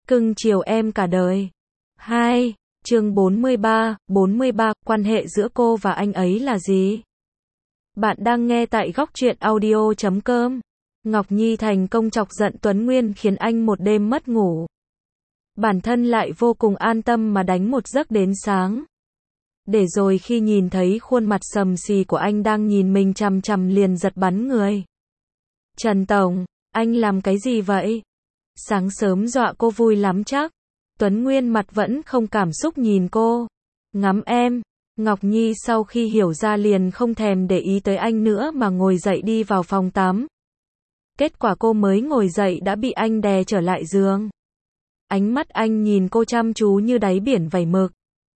cưng chiều em cả đời. 2. Chương 43, quan hệ giữa cô và anh ấy là gì? Bạn đang nghe tại Góc Truyện Audio.com. Ngọc Nhi thành công chọc giận Tuấn Nguyên khiến anh một đêm mất ngủ. Bản thân lại vô cùng an tâm mà đánh một giấc đến sáng. Để rồi khi nhìn thấy khuôn mặt sầm xì của anh đang nhìn mình chằm chằm liền giật bắn người. Trần Tổng, anh làm cái gì vậy? Sáng sớm dọa cô vui lắm chắc. Tuấn Nguyên mặt vẫn không cảm xúc nhìn cô. Ngắm em. Ngọc Nhi sau khi hiểu ra liền không thèm để ý tới anh nữa mà ngồi dậy đi vào phòng tắm. Kết quả cô mới ngồi dậy đã bị anh đè trở lại giường. Ánh mắt anh nhìn cô chăm chú như đáy biển vẩy mực.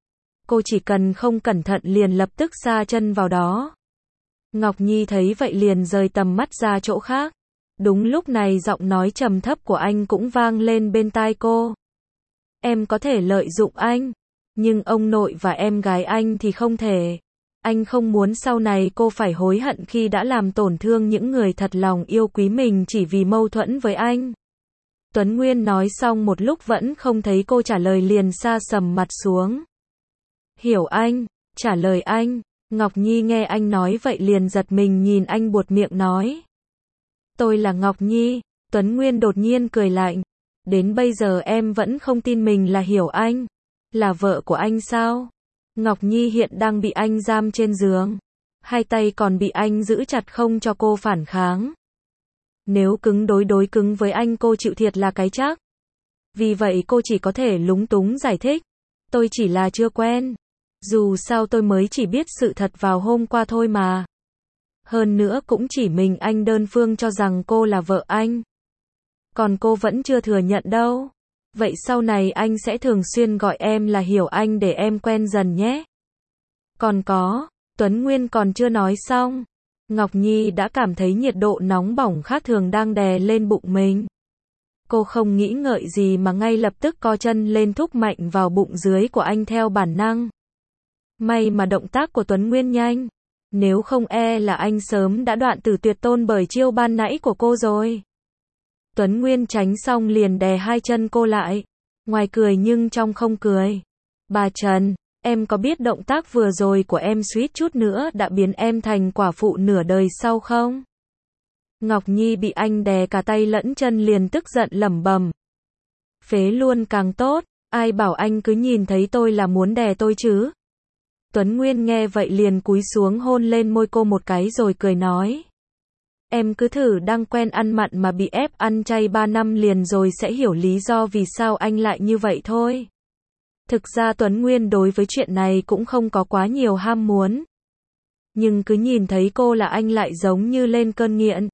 Cô chỉ cần không cẩn thận liền lập tức sa chân vào đó. Ngọc Nhi thấy vậy liền rời tầm mắt ra chỗ khác. Đúng lúc này giọng nói trầm thấp của anh cũng vang lên bên tai cô. Em có thể lợi dụng anh, nhưng ông nội và em gái anh thì không thể. Anh không muốn sau này cô phải hối hận khi đã làm tổn thương những người thật lòng yêu quý mình chỉ vì mâu thuẫn với anh. Tuấn Nguyên nói xong một lúc vẫn không thấy cô trả lời liền sa sầm mặt xuống. Hiểu anh, trả lời anh. Ngọc Nhi nghe anh nói vậy liền giật mình nhìn anh buột miệng nói. Tôi là Ngọc Nhi. Tuấn Nguyên đột nhiên cười lạnh. Đến bây giờ em vẫn không tin mình là hiểu anh. Là vợ của anh sao? Ngọc Nhi hiện đang bị anh giam trên giường. Hai tay còn bị anh giữ chặt không cho cô phản kháng. Nếu đối cứng với anh cô chịu thiệt là cái chắc. Vì vậy cô chỉ có thể lúng túng giải thích. Tôi chỉ là chưa quen. Dù sao tôi mới chỉ biết sự thật vào hôm qua thôi mà. Hơn nữa cũng chỉ mình anh đơn phương cho rằng cô là vợ anh. Còn cô vẫn chưa thừa nhận đâu. Vậy sau này anh sẽ thường xuyên gọi em là hiểu anh để em quen dần nhé. Còn có, Tuấn Nguyên còn chưa nói xong. Ngọc Nhi đã cảm thấy nhiệt độ nóng bỏng khác thường đang đè lên bụng mình. Cô không nghĩ ngợi gì mà ngay lập tức co chân lên thúc mạnh vào bụng dưới của anh theo bản năng. May mà động tác của Tuấn Nguyên nhanh. Nếu không là anh sớm đã đoạn tử tuyệt tôn bởi chiêu ban nãy của cô rồi. Tuấn Nguyên tránh xong liền đè hai chân cô lại. Ngoài cười nhưng trong không cười. Bà Trần, em có biết động tác vừa rồi của em suýt chút nữa đã biến em thành quả phụ nửa đời sau không? Ngọc Nhi bị anh đè cả tay lẫn chân liền tức giận lẩm bẩm. Phế luôn càng tốt, ai bảo anh cứ nhìn thấy tôi là muốn đè tôi chứ? Tuấn Nguyên nghe vậy liền cúi xuống hôn lên môi cô một cái rồi cười nói. Em cứ thử đang quen ăn mặn mà bị ép ăn chay 3 năm liền rồi sẽ hiểu lý do vì sao anh lại như vậy thôi. Thực ra Tuấn Nguyên đối với chuyện này cũng không có quá nhiều ham muốn. Nhưng cứ nhìn thấy cô là anh lại giống như lên cơn nghiện.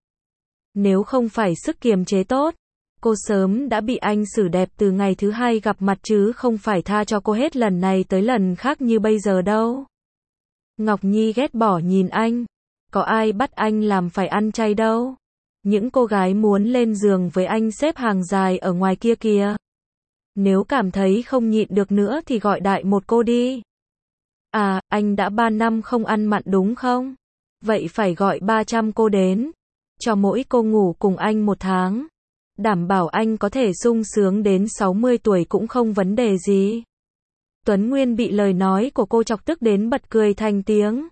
Nếu không phải sức kiềm chế tốt, cô sớm đã bị anh xử đẹp từ ngày thứ hai gặp mặt chứ không phải tha cho cô hết lần này tới lần khác như bây giờ đâu. Ngọc Nhi ghét bỏ nhìn anh. Có ai bắt anh làm phải ăn chay đâu. Những cô gái muốn lên giường với anh xếp hàng dài ở ngoài kia kìa. Nếu cảm thấy không nhịn được nữa thì gọi đại một cô đi. À, anh đã 3 năm không ăn mặn đúng không? Vậy phải gọi 300 cô đến. Cho mỗi cô ngủ cùng anh 1 tháng. Đảm bảo anh có thể sung sướng đến 60 tuổi cũng không vấn đề gì. Tuấn Nguyên bị lời nói của cô chọc tức đến bật cười thành tiếng.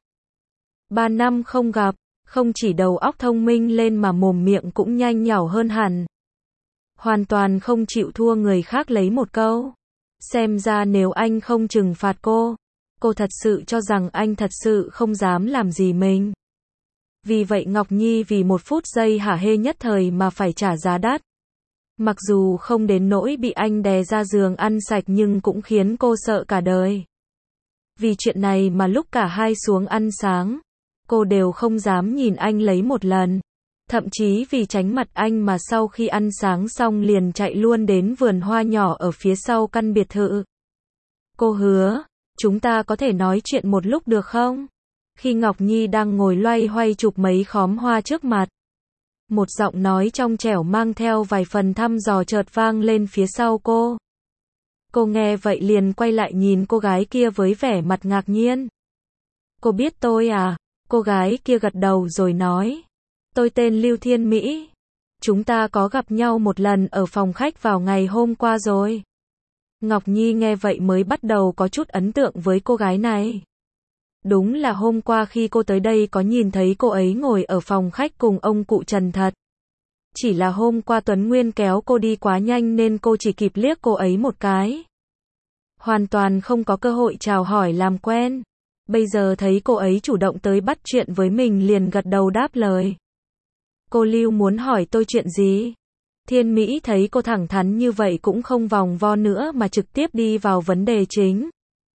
3 năm không gặp, không chỉ đầu óc thông minh lên mà mồm miệng cũng nhanh nhảu hơn hẳn. Hoàn toàn không chịu thua người khác lấy một câu. Xem ra nếu anh không trừng phạt cô thật sự cho rằng anh thật sự không dám làm gì mình. Vì vậy Ngọc Nhi vì một phút giây hả hê nhất thời mà phải trả giá đắt. Mặc dù không đến nỗi bị anh đè ra giường ăn sạch nhưng cũng khiến cô sợ cả đời. Vì chuyện này mà lúc cả hai xuống ăn sáng, cô đều không dám nhìn anh lấy một lần. Thậm chí vì tránh mặt anh mà sau khi ăn sáng xong liền chạy luôn đến vườn hoa nhỏ ở phía sau căn biệt thự. Cô hứa, chúng ta có thể nói chuyện một lúc được không? Khi Ngọc Nhi đang ngồi loay hoay chụp mấy khóm hoa trước mặt, một giọng nói trong trẻo mang theo vài phần thăm dò chợt vang lên phía sau cô. Cô nghe vậy liền quay lại nhìn cô gái kia với vẻ mặt ngạc nhiên. Cô biết tôi à? Cô gái kia gật đầu rồi nói. Tôi tên Lưu Thiên Mỹ. Chúng ta có gặp nhau một lần ở phòng khách vào ngày hôm qua rồi. Ngọc Nhi nghe vậy mới bắt đầu có chút ấn tượng với cô gái này. Đúng là hôm qua khi cô tới đây có nhìn thấy cô ấy ngồi ở phòng khách cùng ông cụ Trần thật. Chỉ là hôm qua Tuấn Nguyên kéo cô đi quá nhanh nên cô chỉ kịp liếc cô ấy một cái. Hoàn toàn không có cơ hội chào hỏi làm quen. Bây giờ thấy cô ấy chủ động tới bắt chuyện với mình liền gật đầu đáp lời. Cô Lưu muốn hỏi tôi chuyện gì? Thiên Mỹ thấy cô thẳng thắn như vậy cũng không vòng vo nữa mà trực tiếp đi vào vấn đề chính.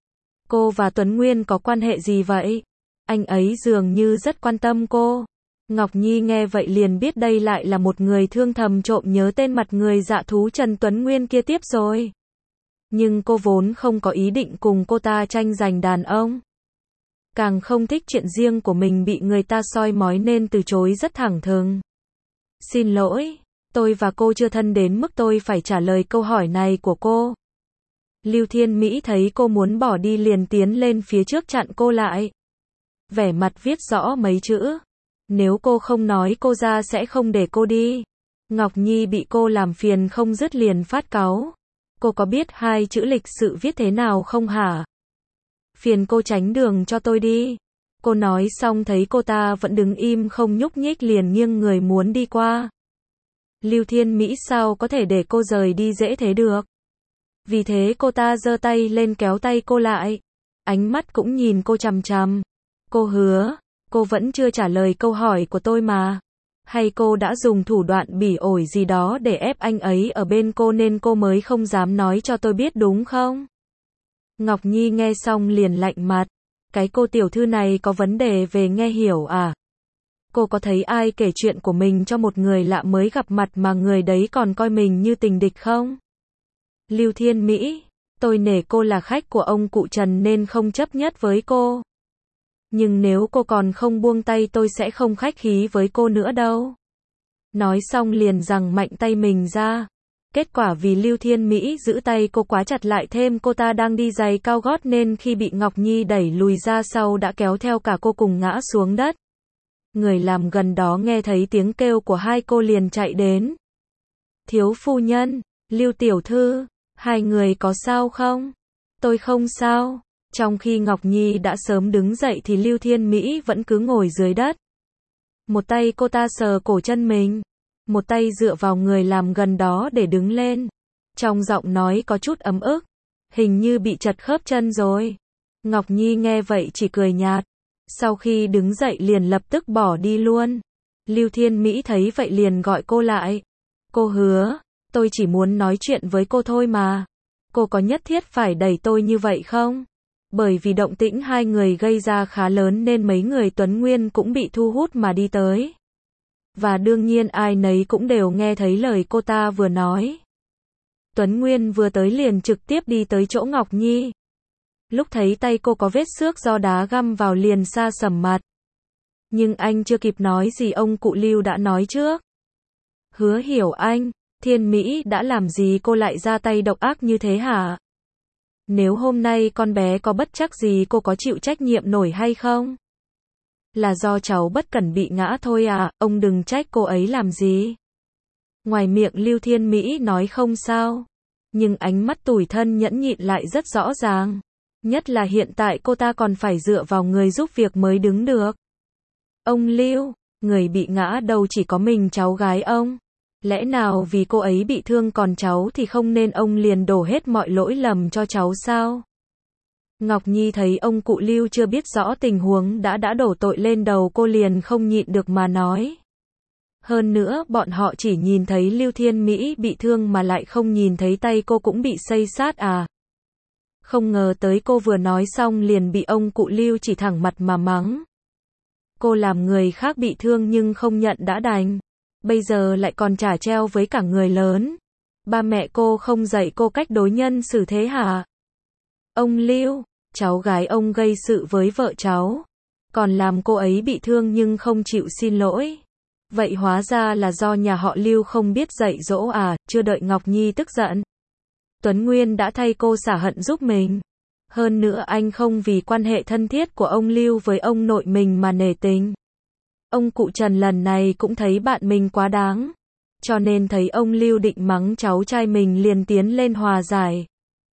Cô và Tuấn Nguyên có quan hệ gì vậy? Anh ấy dường như rất quan tâm cô. Ngọc Nhi nghe vậy liền biết đây lại là một người thương thầm trộm nhớ tên mặt người dạ thú Trần Tuấn Nguyên kia tiếp rồi. Nhưng cô vốn không có ý định cùng cô ta tranh giành đàn ông. Càng không thích chuyện riêng của mình bị người ta soi mói nên từ chối rất thẳng thừng. Xin lỗi, tôi và cô chưa thân đến mức tôi phải trả lời câu hỏi này của cô. Lưu Thiên Mỹ thấy cô muốn bỏ đi liền tiến lên phía trước chặn cô lại. Vẻ mặt viết rõ mấy chữ. Nếu cô không nói cô ra sẽ không để cô đi. Ngọc Nhi bị cô làm phiền không dứt liền phát cáu. Cô có biết hai chữ lịch sự viết thế nào không hả? Phiền cô tránh đường cho tôi đi. Cô nói xong thấy cô ta vẫn đứng im không nhúc nhích liền nghiêng người muốn đi qua. Lưu Thiên Mỹ sao có thể để cô rời đi dễ thế được? Vì thế cô ta giơ tay lên kéo tay cô lại. Ánh mắt cũng nhìn cô chằm chằm. Cô hứa, cô vẫn chưa trả lời câu hỏi của tôi mà. Hay cô đã dùng thủ đoạn bỉ ổi gì đó để ép anh ấy ở bên cô nên cô mới không dám nói cho tôi biết đúng không? Ngọc Nhi nghe xong liền lạnh mặt. Cái cô tiểu thư này có vấn đề về nghe hiểu à? Cô có thấy ai kể chuyện của mình cho một người lạ mới gặp mặt mà người đấy còn coi mình như tình địch không? Lưu Thiên Mỹ, tôi nể cô là khách của ông cụ Trần nên không chấp nhất với cô. Nhưng nếu cô còn không buông tay tôi sẽ không khách khí với cô nữa đâu. Nói xong liền giằng mạnh tay mình ra. Kết quả vì Lưu Thiên Mỹ giữ tay cô quá chặt lại thêm cô ta đang đi giày cao gót nên khi bị Ngọc Nhi đẩy lùi ra sau đã kéo theo cả cô cùng ngã xuống đất. Người làm gần đó nghe thấy tiếng kêu của hai cô liền chạy đến. Thiếu phu nhân, Lưu tiểu thư, hai người có sao không? Tôi không sao. Trong khi Ngọc Nhi đã sớm đứng dậy thì Lưu Thiên Mỹ vẫn cứ ngồi dưới đất. Một tay cô ta sờ cổ chân mình. Một tay dựa vào người làm gần đó để đứng lên. Trong giọng nói có chút ấm ức. Hình như bị chật khớp chân rồi. Ngọc Nhi nghe vậy chỉ cười nhạt. Sau khi đứng dậy liền lập tức bỏ đi luôn. Lưu Thiên Mỹ thấy vậy liền gọi cô lại. Cô hứa, tôi chỉ muốn nói chuyện với cô thôi mà. Cô có nhất thiết phải đẩy tôi như vậy không? Bởi vì động tĩnh hai người gây ra khá lớn nên mấy người Tuấn Nguyên cũng bị thu hút mà đi tới. Và đương nhiên ai nấy cũng đều nghe thấy lời cô ta vừa nói. Tuấn Nguyên vừa tới liền trực tiếp đi tới chỗ Ngọc Nhi. Lúc thấy tay cô có vết xước do đá găm vào liền sa sầm mặt. Nhưng anh chưa kịp nói gì ông cụ Lưu đã nói trước. Hứa hiểu anh, Thiên Mỹ đã làm gì cô lại ra tay độc ác như thế hả? Nếu hôm nay con bé có bất trắc gì cô có chịu trách nhiệm nổi hay không? Là do cháu bất cẩn bị ngã thôi à, ông đừng trách cô ấy làm gì. Ngoài miệng Lưu Thiên Mỹ nói không sao. Nhưng ánh mắt tủi thân nhẫn nhịn lại rất rõ ràng. Nhất là hiện tại cô ta còn phải dựa vào người giúp việc mới đứng được. Ông Lưu, người bị ngã đâu chỉ có mình cháu gái ông. Lẽ nào vì cô ấy bị thương còn cháu thì không nên ông liền đổ hết mọi lỗi lầm cho cháu sao? Ngọc Nhi thấy ông cụ Lưu chưa biết rõ tình huống đã đổ tội lên đầu cô liền không nhịn được mà nói. Hơn nữa bọn họ chỉ nhìn thấy Lưu Thiên Mỹ bị thương mà lại không nhìn thấy tay cô cũng bị xây xát à. Không ngờ tới cô vừa nói xong liền bị ông cụ Lưu chỉ thẳng mặt mà mắng. Cô làm người khác bị thương nhưng không nhận đã đành. Bây giờ lại còn trả treo với cả người lớn. Ba mẹ cô không dạy cô cách đối nhân xử thế hả? Ông Lưu, cháu gái ông gây sự với vợ cháu. Còn làm cô ấy bị thương nhưng không chịu xin lỗi. Vậy hóa ra là do nhà họ Lưu không biết dạy dỗ à, chưa đợi Ngọc Nhi tức giận. Tuấn Nguyên đã thay cô xả hận giúp mình. Hơn nữa anh không vì quan hệ thân thiết của ông Lưu với ông nội mình mà nể tình. Ông cụ Trần lần này cũng thấy bạn mình quá đáng. cho nên thấy ông Lưu định mắng cháu trai mình liền tiến lên hòa giải.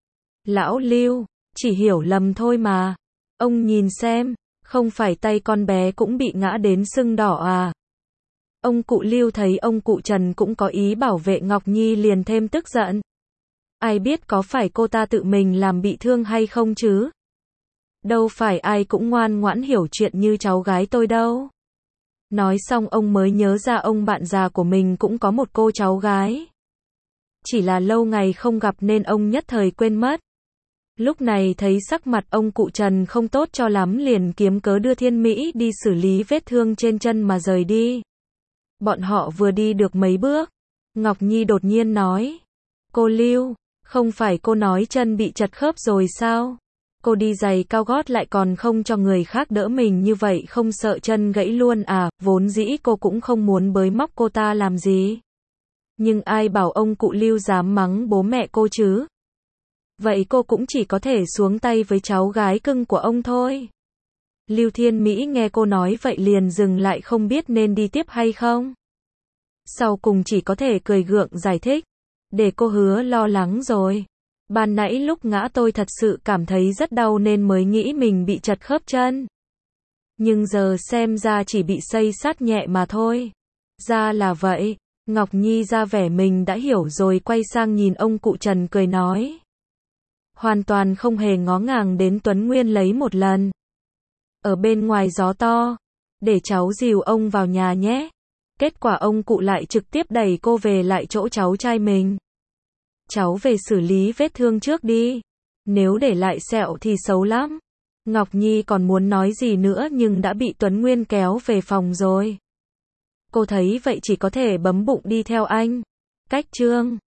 Lão Lưu, chỉ hiểu lầm thôi mà. Ông nhìn xem, không phải tay con bé cũng bị ngã đến sưng đỏ à? Ông cụ Lưu thấy ông cụ Trần cũng có ý bảo vệ Ngọc Nhi liền thêm tức giận. Ai biết có phải cô ta tự mình làm bị thương hay không chứ? Đâu phải ai cũng ngoan ngoãn hiểu chuyện như cháu gái tôi đâu. Nói xong ông mới nhớ ra ông bạn già của mình cũng có một cô cháu gái. Chỉ là lâu ngày không gặp nên ông nhất thời quên mất. Lúc này thấy sắc mặt ông cụ Trần không tốt cho lắm liền kiếm cớ đưa Thiên Mỹ đi xử lý vết thương trên chân mà rời đi. Bọn họ vừa đi được mấy bước, Ngọc Nhi đột nhiên nói. Cô Lưu, không phải cô nói chân bị chật khớp rồi sao? Cô đi giày cao gót lại còn không cho người khác đỡ mình như vậy không sợ chân gãy luôn à? Vốn dĩ cô cũng không muốn bới móc cô ta làm gì. Nhưng ai bảo ông cụ Lưu dám mắng bố mẹ cô chứ? Vậy cô cũng chỉ có thể xuống tay với cháu gái cưng của ông thôi. Lưu Thiên Mỹ nghe cô nói vậy liền dừng lại không biết nên đi tiếp hay không. Sau cùng chỉ có thể cười gượng giải thích. Để cô hứa lo lắng rồi. Ban nãy lúc ngã tôi thật sự cảm thấy rất đau nên mới nghĩ mình bị chật khớp chân. Nhưng giờ xem ra chỉ bị xây xát nhẹ mà thôi. Ra là vậy. Ngọc Nhi ra vẻ mình đã hiểu rồi quay sang nhìn ông cụ Trần cười nói. Hoàn toàn không hề ngó ngàng đến Tuấn Nguyên lấy một lần. Ở bên ngoài gió to. Để cháu dìu ông vào nhà nhé. Kết quả ông cụ lại trực tiếp đẩy cô về lại chỗ cháu trai mình. Cháu về xử lý vết thương trước đi. Nếu để lại sẹo thì xấu lắm. Ngọc Nhi còn muốn nói gì nữa nhưng đã bị Tuấn Nguyên kéo về phòng rồi. Cô thấy vậy chỉ có thể bấm bụng đi theo anh. Cách chương